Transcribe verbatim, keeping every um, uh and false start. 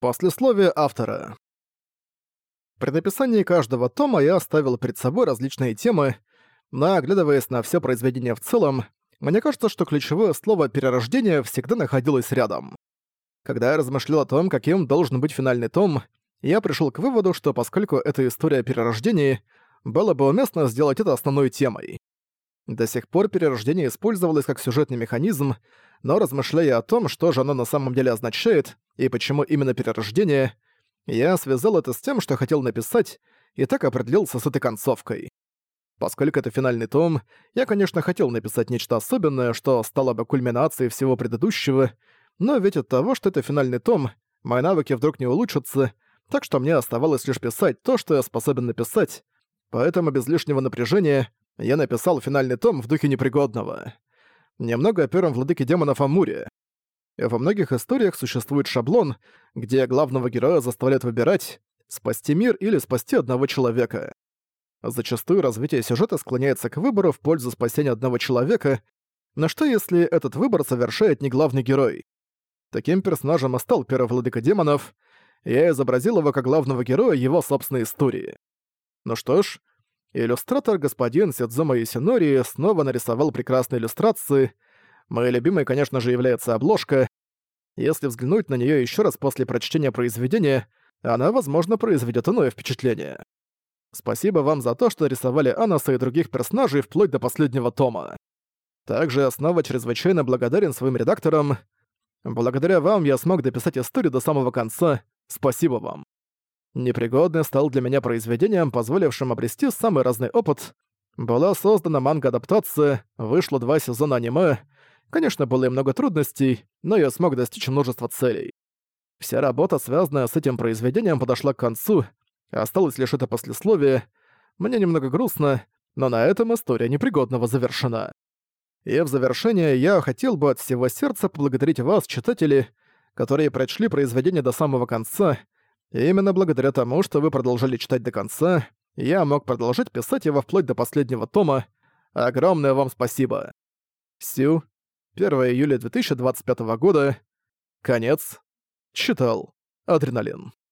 Послесловие автора. При написании каждого тома я оставил перед собой различные темы, но, оглядываясь на все произведение в целом, мне кажется, что ключевое слово «перерождение» всегда находилось рядом. Когда я размышлял о том, каким должен быть финальный том, я пришел к выводу, что поскольку это история о перерождении, было бы уместно сделать это основной темой. До сих пор перерождение использовалось как сюжетный механизм, но размышляя о том, что же оно на самом деле означает и почему именно перерождение, я связал это с тем, что хотел написать, и так определился с этой концовкой. Поскольку это финальный том, я, конечно, хотел написать нечто особенное, что стало бы кульминацией всего предыдущего, но ведь от того, что это финальный том, мои навыки вдруг не улучшатся, так что мне оставалось лишь писать то, что я способен написать, поэтому без лишнего напряжения я написал финальный том в духе непригодного. Немного о первом владыке демонов Амуре. Во многих историях существует шаблон, где главного героя заставляют выбирать, спасти мир или спасти одного человека. Зачастую развитие сюжета склоняется к выбору в пользу спасения одного человека, но что если этот выбор совершает не главный герой? Таким персонажем и стал первый владыка демонов, я изобразил его как главного героя его собственной истории. Ну что ж, иллюстратор господин Сидзума Юсинори снова нарисовал прекрасные иллюстрации. Моей любимой, конечно же, является обложка. Если взглянуть на неё ещё раз после прочтения произведения, она, возможно, произведёт иное впечатление. Спасибо вам за то, что рисовали Аноса и других персонажей вплоть до последнего тома. Также я снова чрезвычайно благодарен своим редакторам. Благодаря вам я смог дописать историю до самого конца. Спасибо вам. «Непригодный» стал для меня произведением, позволившим обрести самый разный опыт. Была создана манга-адаптация, вышло два сезона аниме. Конечно, было и много трудностей, но я смог достичь множества целей. Вся работа, связанная с этим произведением, подошла к концу, осталось лишь это послесловие. Мне немного грустно, но на этом история непригодного завершена. И в завершение я хотел бы от всего сердца поблагодарить вас, читатели, которые прочли произведение до самого конца. И именно благодаря тому, что вы продолжали читать до конца, я мог продолжать писать его вплоть до последнего тома. Огромное вам спасибо. Сю. первое июля две тысячи двадцать пятого года. Конец. Читал. Адреналин.